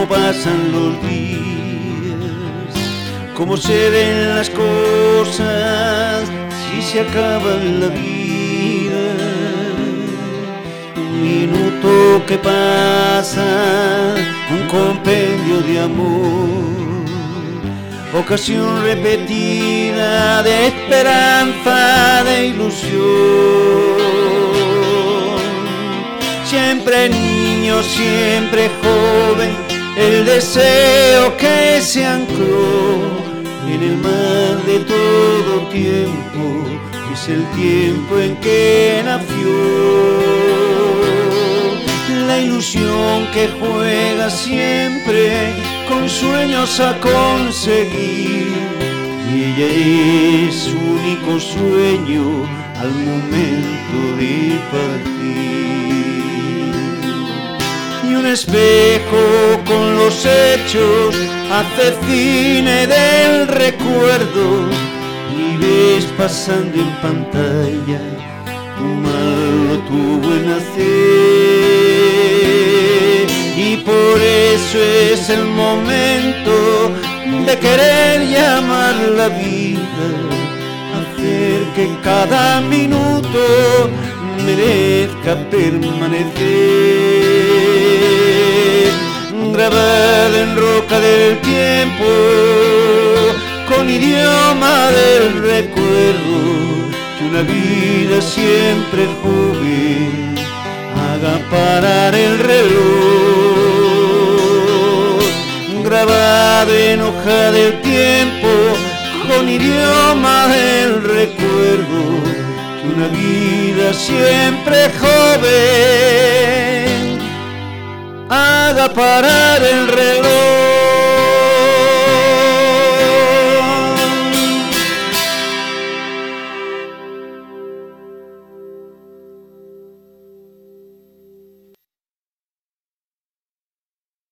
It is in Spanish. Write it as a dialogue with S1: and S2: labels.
S1: pasan los días, cómo se ven las cosas si se acaba la vida. Un minuto que pasa, un compendio de amor, ocasión repetida de esperanza, de ilusión. Siempre niño, siempre joven, el deseo que se ancló en el mar de todo tiempo, es el tiempo en que nació. La ilusión que juega siempre con sueños a conseguir, y ella es su único sueño al momento de partir. Y un espejo con los hechos hace cine del recuerdo, y ves pasando en pantalla tu mal, tu buen hacer. Y por eso es el momento de querer llamar la vida, hacer que cada minuto merezca permanecer. Grabada en roca del tiempo, con idioma del recuerdo, que una vida siempre joven haga parar el reloj. Grabado en hoja del tiempo, con idioma del recuerdo, que una vida siempre joven haga parar el reloj.